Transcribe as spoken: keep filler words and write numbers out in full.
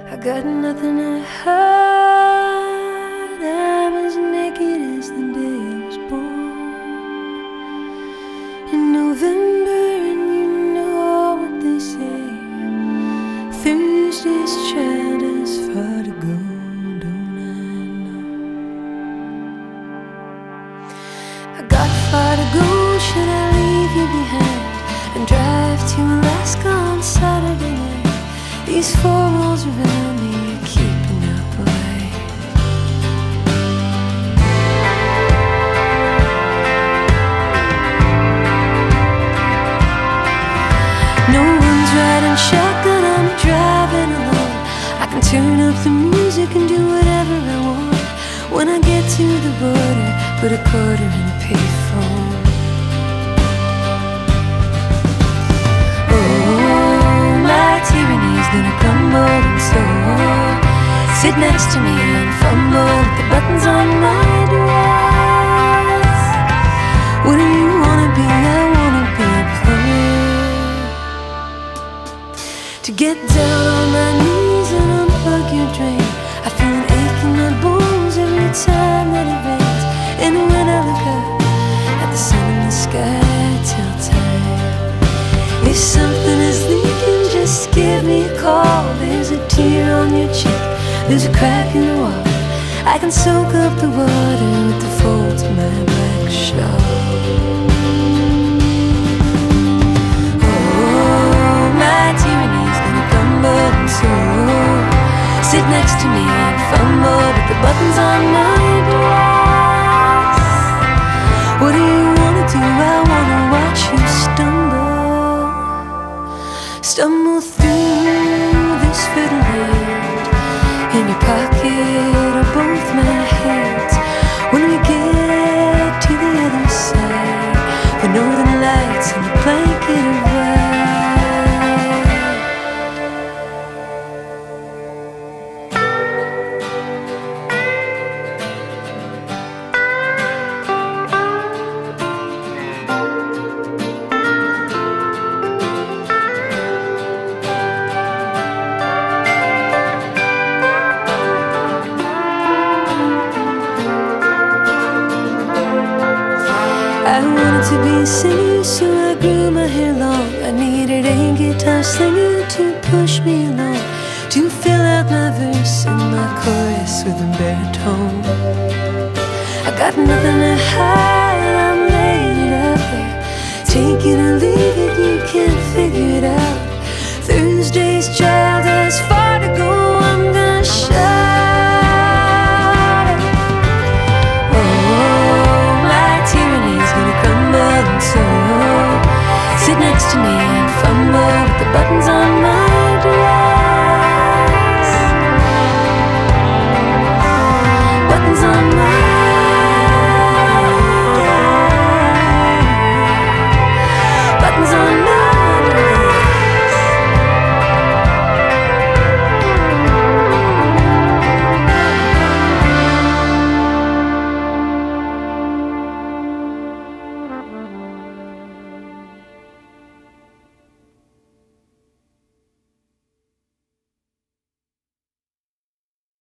I got nothing to hide. I'm as naked as the day I was born in November, and you know what they say: Thursday's child has far to go. Don't I know? I got far to go. Should I leave you behind and drive to Alaska on Saturday night? These four walls around me are keeping up a light. No one's riding shotgun, I'm driving alone. I can turn up the music and do whatever I want. When I get to the border, put a quarter in a payphone. Tyranny's gonna crumble and so sit next to me and fumble with the buttons on my dress. What do you wanna be? I wanna be a plumber. To get down on my knees and unplug your drain. I feel an ache in my bones every time that it rains. And when I look up at the sun in the sky, I tell time, if something is leaking, just give me a call. There's a tear on your cheek, there's a crack in the wall. I can soak up the water with the folds of my black shawl. Oh, my tyranny's gonna crumble and so sit next to me and fumble with the buttons on my dress. What do you wanna do? I wanna watch you stumble, stumble through this fiddle hand. In your pocket are both my hands. When we get to the other side, the northern lights and the blanket of white. I wanted to be a singer, so I grew my hair long. I needed a guitar slinger to push me along, to fill out my verse and my chorus with a baritone. I got nothing to hide, I'm laying it out there. Take it or leave